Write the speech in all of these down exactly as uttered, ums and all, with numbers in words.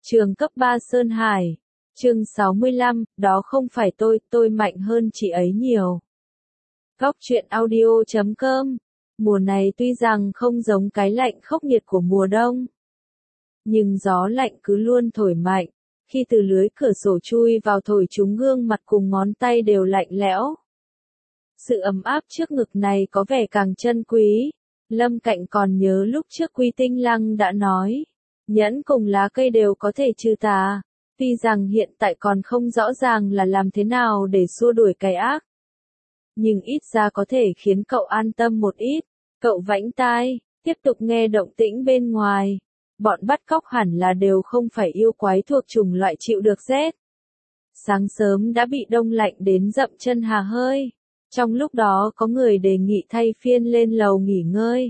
Trường cấp ba Sơn Hải. Chương sáu mươi lăm, đó không phải tôi, tôi mạnh hơn chị ấy nhiều. Góc truyện audio chấm com. Mùa này tuy rằng không giống cái lạnh khốc nhiệt của mùa đông, nhưng gió lạnh cứ luôn thổi mạnh, khi từ lưới cửa sổ chui vào thổi trúng gương mặt cùng ngón tay đều lạnh lẽo. Sự ấm áp trước ngực này có vẻ càng chân quý. Lâm Cạnh còn nhớ lúc trước Quy Tinh Lăng đã nói, nhẫn cùng lá cây đều có thể trừ tà, tuy rằng hiện tại còn không rõ ràng là làm thế nào để xua đuổi cái ác, nhưng ít ra có thể khiến cậu an tâm một ít. Cậu vãnh tai, tiếp tục nghe động tĩnh bên ngoài. Bọn bắt cóc hẳn là đều không phải yêu quái thuộc chủng loại chịu được rét. Sáng sớm đã bị đông lạnh đến dậm chân hà hơi. Trong lúc đó có người đề nghị thay phiên lên lầu nghỉ ngơi,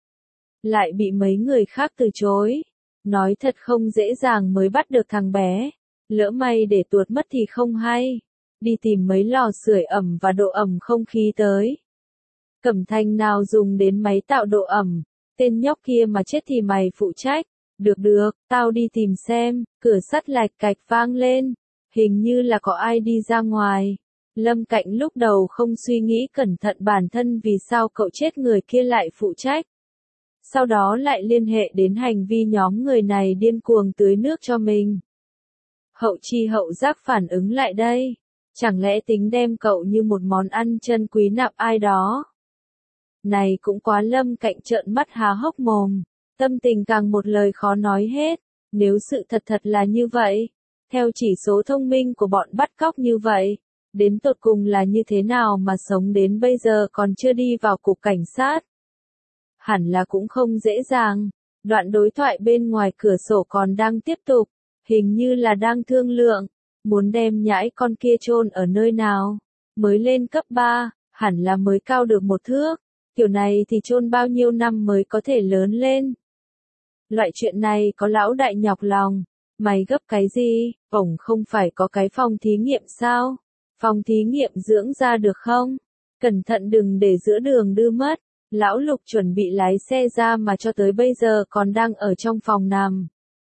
lại bị mấy người khác từ chối. Nói thật không dễ dàng mới bắt được thằng bé, lỡ may để tuột mất thì không hay. Đi tìm mấy lò sưởi ẩm và độ ẩm không khí tới. Cẩm Thanh nào dùng đến máy tạo độ ẩm, tên nhóc kia mà chết thì mày phụ trách. Được được, tao đi tìm xem. Cửa sắt lạch cạch vang lên, hình như là có ai đi ra ngoài. Lâm Cạnh lúc đầu không suy nghĩ cẩn thận bản thân vì sao cậu chết người kia lại phụ trách. Sau đó lại liên hệ đến hành vi nhóm người này điên cuồng tưới nước cho mình. Hậu chi hậu giác phản ứng lại đây. Chẳng lẽ tính đem cậu như một món ăn chân quý nạp ai đó? Này cũng quá. Lâm Cạnh trợn mắt há hốc mồm, tâm tình càng một lời khó nói hết. Nếu sự thật thật là như vậy, theo chỉ số thông minh của bọn bắt cóc như vậy, đến tột cùng là như thế nào mà sống đến bây giờ còn chưa đi vào cục cảnh sát? Hẳn là cũng không dễ dàng. Đoạn đối thoại bên ngoài cửa sổ còn đang tiếp tục, hình như là đang thương lượng, muốn đem nhãi con kia chôn ở nơi nào. Mới lên cấp ba, hẳn là mới cao được một thước, kiểu này thì chôn bao nhiêu năm mới có thể lớn lên. Loại chuyện này có lão đại nhọc lòng. Mày gấp cái gì, ổng không phải có cái phòng thí nghiệm sao? Phòng thí nghiệm dưỡng ra được không? Cẩn thận đừng để giữa đường đưa mất. Lão Lục chuẩn bị lái xe ra mà cho tới bây giờ còn đang ở trong phòng nằm.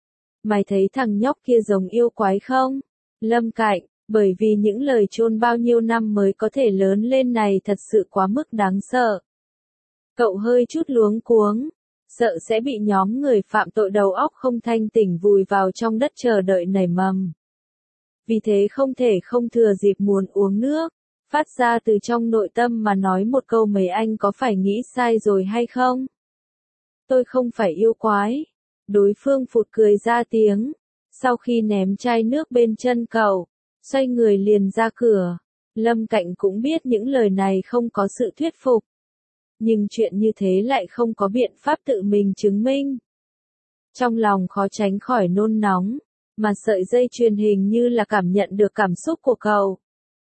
Mày thấy thằng nhóc kia giống yêu quái không? Lâm Cạnh, bởi vì những lời chôn bao nhiêu năm mới có thể lớn lên này thật sự quá mức đáng sợ. Cậu hơi chút luống cuống, sợ sẽ bị nhóm người phạm tội đầu óc không thanh tỉnh vùi vào trong đất chờ đợi nảy mầm. Vì thế không thể không thừa dịp muốn uống nước, phát ra từ trong nội tâm mà nói một câu: mấy anh có phải nghĩ sai rồi hay không? Tôi không phải yêu quái. Đối phương phụt cười ra tiếng, sau khi ném chai nước bên chân cậu, xoay người liền ra cửa. Lâm Cạnh cũng biết những lời này không có sự thuyết phục, nhưng chuyện như thế lại không có biện pháp tự mình chứng minh. Trong lòng khó tránh khỏi nôn nóng, mà sợi dây chuyền hình như là cảm nhận được cảm xúc của cậu,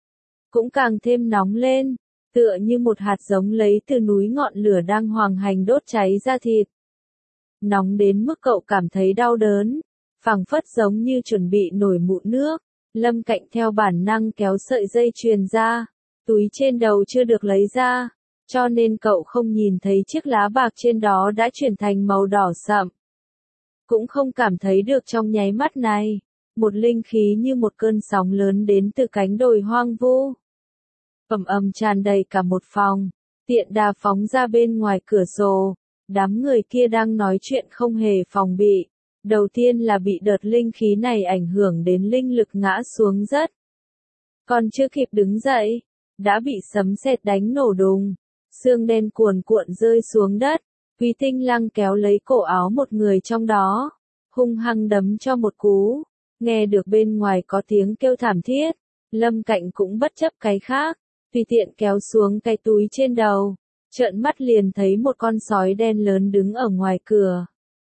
cũng càng thêm nóng lên, tựa như một hạt giống lấy từ núi ngọn lửa đang hoành hành đốt cháy da thịt. Nóng đến mức cậu cảm thấy đau đớn, phảng phất giống như chuẩn bị nổi mụn nước. Lâm Cạnh theo bản năng kéo sợi dây chuyền ra, túi trên đầu chưa được lấy ra, cho nên cậu không nhìn thấy chiếc lá bạc trên đó đã chuyển thành màu đỏ sậm. Cũng không cảm thấy được trong nháy mắt này, một linh khí như một cơn sóng lớn đến từ cánh đồi hoang vu, ầm ầm tràn đầy cả một phòng. Tiện đà phóng ra bên ngoài cửa sổ, đám người kia đang nói chuyện không hề phòng bị. Đầu tiên là bị đợt linh khí này ảnh hưởng đến linh lực ngã xuống rất. Còn chưa kịp đứng dậy, đã bị sấm sét đánh nổ đùng. Xương đen cuồn cuộn rơi xuống đất. Quy Tinh Lăng kéo lấy cổ áo một người trong đó, hung hăng đấm cho một cú. Nghe được bên ngoài có tiếng kêu thảm thiết, Lâm Cạnh cũng bất chấp cái khác, tùy tiện kéo xuống cái túi trên đầu, trợn mắt liền thấy một con sói đen lớn đứng ở ngoài cửa.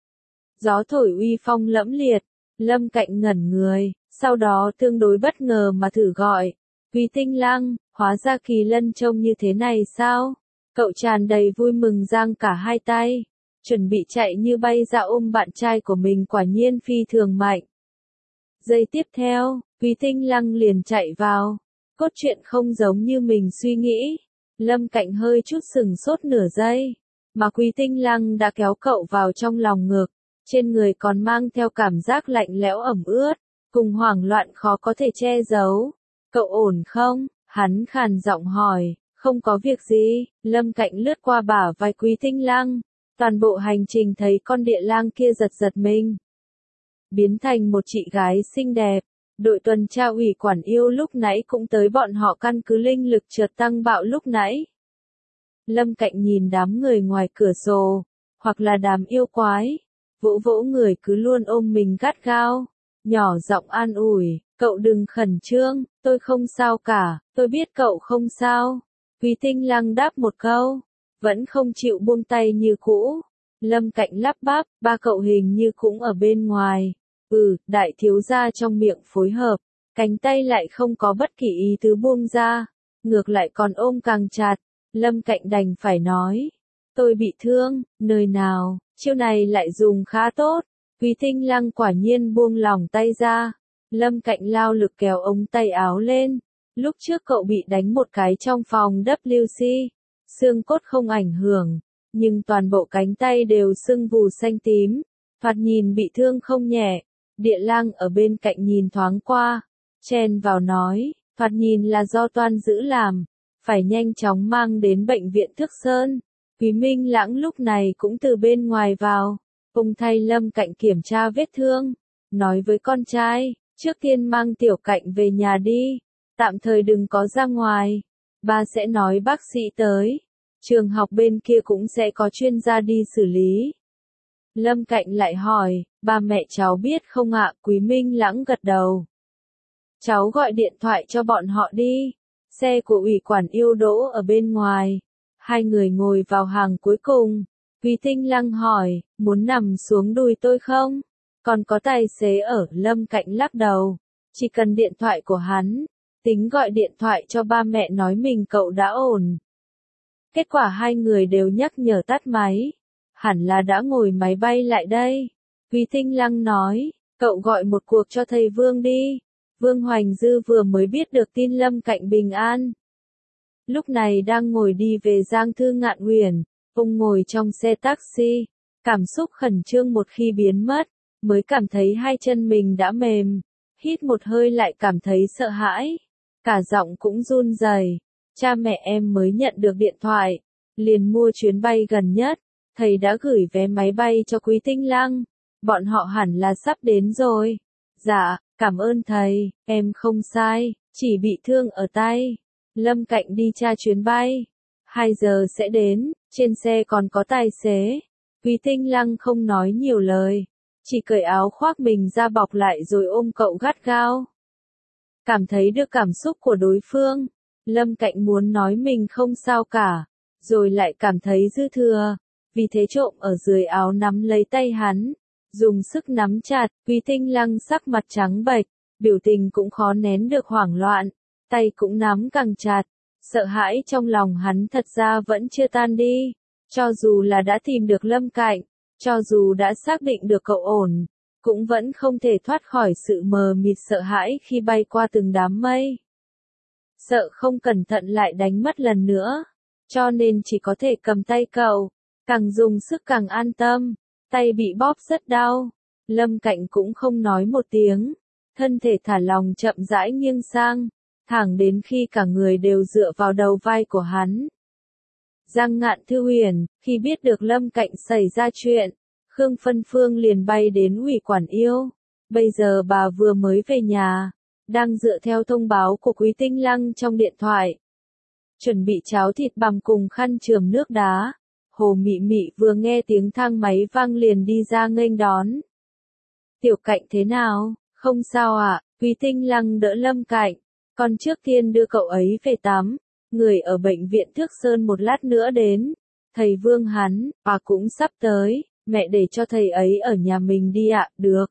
Gió thổi uy phong lẫm liệt, Lâm Cạnh ngẩn người, sau đó tương đối bất ngờ mà thử gọi, Quy Tinh Lăng, hóa ra Kỳ Lân trông như thế này sao? Cậu tràn đầy vui mừng giang cả hai tay, chuẩn bị chạy như bay ra ôm bạn trai của mình, quả nhiên phi thường mạnh. Giây tiếp theo, Quy Tinh Lăng liền chạy vào. Cốt truyện không giống như mình suy nghĩ. Lâm Cạnh hơi chút sừng sốt nửa giây, mà Quy Tinh Lăng đã kéo cậu vào trong lòng ngực, trên người còn mang theo cảm giác lạnh lẽo ẩm ướt, cùng hoảng loạn khó có thể che giấu. Cậu ổn không? Hắn khàn giọng hỏi. Không có việc gì. Lâm Cạnh lướt qua bả vai Quý Tinh Lăng. Toàn bộ hành trình thấy con địa lang kia giật giật mình, biến thành một chị gái xinh đẹp. Đội tuần tra ủy quản yêu lúc nãy cũng tới bọn họ căn cứ linh lực chợt tăng bạo lúc nãy. Lâm Cạnh nhìn đám người ngoài cửa sổ, hoặc là đám yêu quái, vỗ vỗ người cứ luôn ôm mình gắt gao, nhỏ giọng an ủi, cậu đừng khẩn trương, tôi không sao cả, tôi biết cậu không sao. Quý Tinh Lăng đáp một câu, vẫn không chịu buông tay như cũ. Lâm Cạnh lắp bắp, ba cậu hình như cũng ở bên ngoài. Ừ, đại thiếu gia trong miệng phối hợp, cánh tay lại không có bất kỳ ý tứ buông ra, ngược lại còn ôm càng chặt. Lâm Cạnh đành phải nói, tôi bị thương, nơi nào, chiêu này lại dùng khá tốt. Quý Tinh Lăng quả nhiên buông lỏng tay ra. Lâm Cạnh lao lực kéo ống tay áo lên. Lúc trước cậu bị đánh một cái trong phòng W C, xương cốt không ảnh hưởng, nhưng toàn bộ cánh tay đều sưng vù xanh tím, thoạt nhìn bị thương không nhẹ. Địa lang ở bên cạnh nhìn thoáng qua, chen vào nói, thoạt nhìn là do Toan Dữ làm, phải nhanh chóng mang đến bệnh viện Thước Sơn. Quý Minh Lãng lúc này cũng từ bên ngoài vào, ông thay Lâm Cạnh kiểm tra vết thương, nói với con trai, trước tiên mang Tiểu Cạnh về nhà đi, tạm thời đừng có ra ngoài, ba sẽ nói bác sĩ tới, trường học bên kia cũng sẽ có chuyên gia đi xử lý. Lâm Cạnh lại hỏi, ba mẹ cháu biết không ạ? Quý Minh Lãng gật đầu. Cháu gọi điện thoại cho bọn họ đi. Xe của ủy quản yêu đỗ ở bên ngoài. Hai người ngồi vào hàng cuối cùng. Quý Tinh Lăng hỏi, muốn nằm xuống đùi tôi không? Còn có tài xế ở. Lâm Cạnh lắc đầu. Chỉ cần điện thoại của hắn. Tính gọi điện thoại cho ba mẹ nói mình cậu đã ổn. Kết quả hai người đều nhắc nhở tắt máy. Hẳn là đã ngồi máy bay lại đây. Quý Tinh Lăng nói, cậu gọi một cuộc cho thầy Vương đi. Vương Hoành Dư vừa mới biết được tin Lâm Cạnh bình an. Lúc này đang ngồi đi về Giang Thư Ngạn Uyển, ông ngồi trong xe taxi, cảm xúc khẩn trương một khi biến mất, mới cảm thấy hai chân mình đã mềm, hít một hơi lại cảm thấy sợ hãi, cả giọng cũng run rẩy. Cha mẹ em mới nhận được điện thoại, liền mua chuyến bay gần nhất. Thầy đã gửi vé máy bay cho Quý Tinh Lăng, bọn họ hẳn là sắp đến rồi. Dạ, cảm ơn thầy, em không sai, chỉ bị thương ở tay. Lâm Cạnh đi tra chuyến bay, hai giờ sẽ đến, trên xe còn có tài xế. Quý Tinh Lăng không nói nhiều lời, chỉ cởi áo khoác mình ra bọc lại rồi ôm cậu gắt gao. Cảm thấy được cảm xúc của đối phương, Lâm Cạnh muốn nói mình không sao cả, rồi lại cảm thấy dư thừa. Vì thế trộm ở dưới áo nắm lấy tay hắn, dùng sức nắm chặt. Quý Tinh Lăng sắc mặt trắng bệch, biểu tình cũng khó nén được hoảng loạn, tay cũng nắm càng chặt, sợ hãi trong lòng hắn thật ra vẫn chưa tan đi. Cho dù là đã tìm được Lâm Cạnh, cho dù đã xác định được cậu ổn, cũng vẫn không thể thoát khỏi sự mờ mịt sợ hãi khi bay qua từng đám mây. Sợ không cẩn thận lại đánh mất lần nữa, cho nên chỉ có thể cầm tay cậu. Càng dùng sức càng an tâm, tay bị bóp rất đau. Lâm Cạnh cũng không nói một tiếng, thân thể thả lòng chậm rãi nghiêng sang, thẳng đến khi cả người đều dựa vào đầu vai của hắn. Giang Ngạn Thư Uyển, khi biết được Lâm Cạnh xảy ra chuyện, Khương Phân Phương liền bay đến ủy quản yêu. Bây giờ bà vừa mới về nhà, đang dựa theo thông báo của Quý Tinh Lăng trong điện thoại, chuẩn bị cháo thịt bằm cùng khăn chườm nước đá. Hồ Mị Mị vừa nghe tiếng thang máy vang liền đi ra nghênh đón. Tiểu Cạnh thế nào? Không sao ạ, à? Quý Tinh Lăng đỡ Lâm Cạnh. Con trước tiên đưa cậu ấy về tắm. Người ở bệnh viện Thước Sơn một lát nữa đến. Thầy Vương hắn, bà cũng sắp tới. Mẹ để cho thầy ấy ở nhà mình đi ạ, à? Được.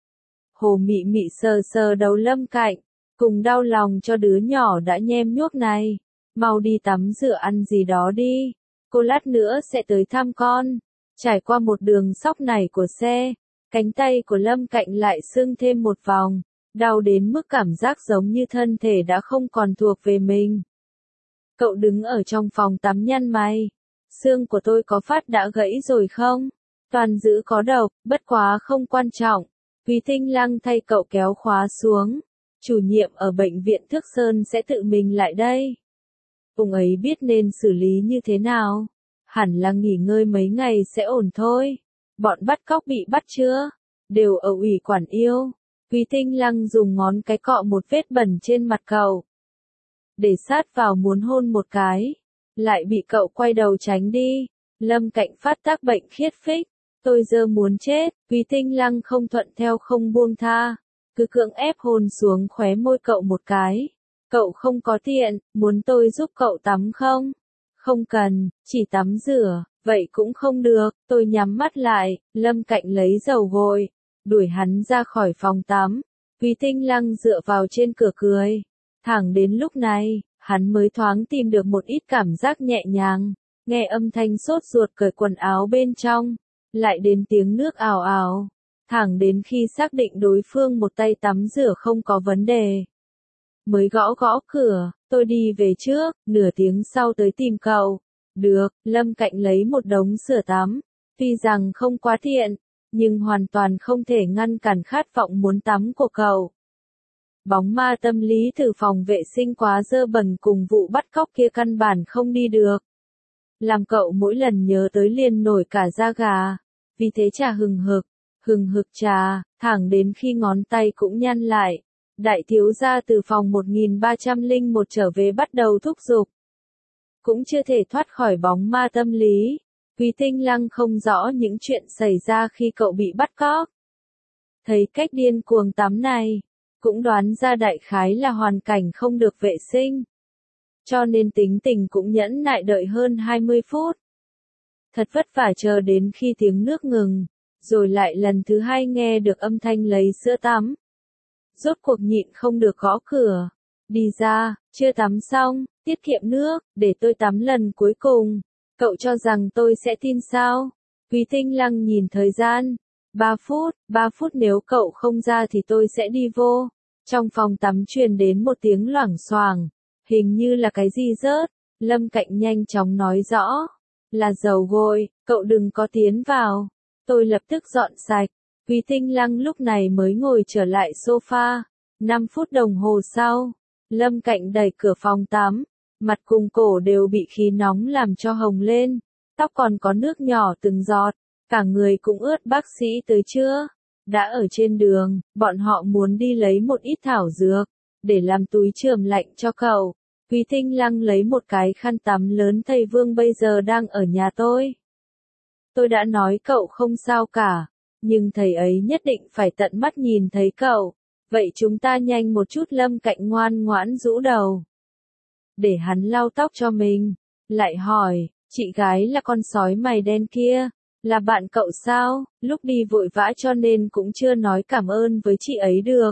Hồ Mị Mị sờ sờ đầu Lâm Cạnh, cùng đau lòng cho đứa nhỏ đã nhem nhuốc này. Mau đi tắm rửa ăn gì đó đi. Cô lát nữa sẽ tới thăm con. Trải qua một đường sóc nảy của xe, cánh tay của Lâm Cạnh lại sưng thêm một vòng, đau đến mức cảm giác giống như thân thể đã không còn thuộc về mình. Cậu đứng ở trong phòng tắm nhăn mày. Xương của tôi có phát đã gãy rồi không? Toàn giữ có độc, bất quá không quan trọng. Quý Tinh Lăng thay cậu kéo khóa xuống. Chủ nhiệm ở bệnh viện Thước Sơn sẽ tự mình lại đây. Ông ấy biết nên xử lý như thế nào. Hẳn là nghỉ ngơi mấy ngày sẽ ổn thôi. Bọn bắt cóc bị bắt chưa? Đều ở ủy quản yêu. Quý Tinh Lăng dùng ngón cái cọ một vết bẩn trên mặt cậu. Để sát vào muốn hôn một cái. Lại bị cậu quay đầu tránh đi. Lâm Cạnh phát tác bệnh khiết phích. Tôi giờ muốn chết. Quý Tinh Lăng không thuận theo không buông tha. Cứ cưỡng ép hôn xuống khóe môi cậu một cái. Cậu không có tiện, muốn tôi giúp cậu tắm không? Không cần, chỉ tắm rửa, vậy cũng không được. Tôi nhắm mắt lại, Lâm Cạnh lấy dầu gội, đuổi hắn ra khỏi phòng tắm. Quý Tinh Lăng dựa vào trên cửa cười. Thẳng đến lúc này, hắn mới thoáng tìm được một ít cảm giác nhẹ nhàng. Nghe âm thanh sốt ruột cởi quần áo bên trong, lại đến tiếng nước ào ào. Thẳng đến khi xác định đối phương một tay tắm rửa không có vấn đề. Mới gõ gõ cửa, tôi đi về trước, nửa tiếng sau tới tìm cậu. Được, Lâm Cạnh lấy một đống sữa tắm. Tuy rằng không quá tiện, nhưng hoàn toàn không thể ngăn cản khát vọng muốn tắm của cậu. Bóng ma tâm lý từ phòng vệ sinh quá dơ bẩn cùng vụ bắt cóc kia căn bản không đi được. Làm cậu mỗi lần nhớ tới liền nổi cả da gà. Vì thế trà hừng hực, hừng hực trà, thẳng đến khi ngón tay cũng nhăn lại. Đại thiếu gia từ phòng một nghìn ba trăm lẻ một trở về bắt đầu thúc giục. Cũng chưa thể thoát khỏi bóng ma tâm lý. Quý Tinh Lăng không rõ những chuyện xảy ra khi cậu bị bắt cóc. Thấy cách điên cuồng tắm này, cũng đoán ra đại khái là hoàn cảnh không được vệ sinh. Cho nên tính tình cũng nhẫn nại đợi hơn hai mươi phút. Thật vất vả chờ đến khi tiếng nước ngừng, rồi lại lần thứ hai nghe được âm thanh lấy sữa tắm. Rốt cuộc nhịn không được gõ cửa. Đi ra, chưa tắm xong, tiết kiệm nước, để tôi tắm lần cuối cùng. Cậu cho rằng tôi sẽ tin sao? Quý Tinh Lăng nhìn thời gian. Ba phút, ba phút nếu cậu không ra thì tôi sẽ đi vô. Trong phòng tắm truyền đến một tiếng loảng xoảng. Hình như là cái gì rớt. Lâm Cạnh nhanh chóng nói rõ. Là dầu gội, cậu đừng có tiến vào. Tôi lập tức dọn sạch. Quý Tinh Lăng lúc này mới ngồi trở lại sofa. Năm phút đồng hồ sau, Lâm Cạnh đẩy cửa phòng tắm. Mặt cùng cổ đều bị khí nóng làm cho hồng lên. Tóc còn có nước nhỏ từng giọt. Cả người cũng ướt. Bác sĩ tới chưa? Đã ở trên đường, bọn họ muốn đi lấy một ít thảo dược. Để làm túi chườm lạnh cho cậu. Quý Tinh Lăng lấy một cái khăn tắm lớn. Thầy Vương bây giờ đang ở nhà tôi. Tôi đã nói cậu không sao cả. Nhưng thầy ấy nhất định phải tận mắt nhìn thấy cậu. Vậy chúng ta nhanh một chút. Lâm Cạnh ngoan ngoãn rũ đầu. Để hắn lau tóc cho mình. Lại hỏi, chị gái là con sói mày đen kia. Là bạn cậu sao? Lúc đi vội vã cho nên cũng chưa nói cảm ơn với chị ấy được.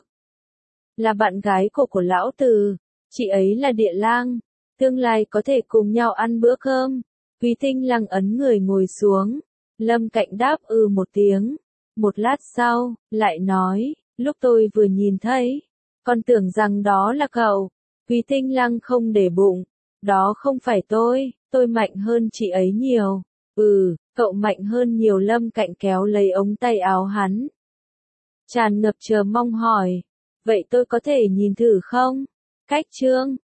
Là bạn gái của của lão Từ. Chị ấy là địa lang. Tương lai có thể cùng nhau ăn bữa cơm. Quý Tinh Lăng ấn người ngồi xuống. Lâm Cạnh đáp ừ một tiếng. Một lát sau, lại nói, lúc tôi vừa nhìn thấy, còn tưởng rằng đó là cậu. Quý Tinh Lăng không để bụng. Đó không phải tôi, tôi mạnh hơn chị ấy nhiều. Ừ, cậu mạnh hơn nhiều. Lâm Cạnh kéo lấy ống tay áo hắn. Tràn ngập chờ mong hỏi. Vậy tôi có thể nhìn thử không? Cách chương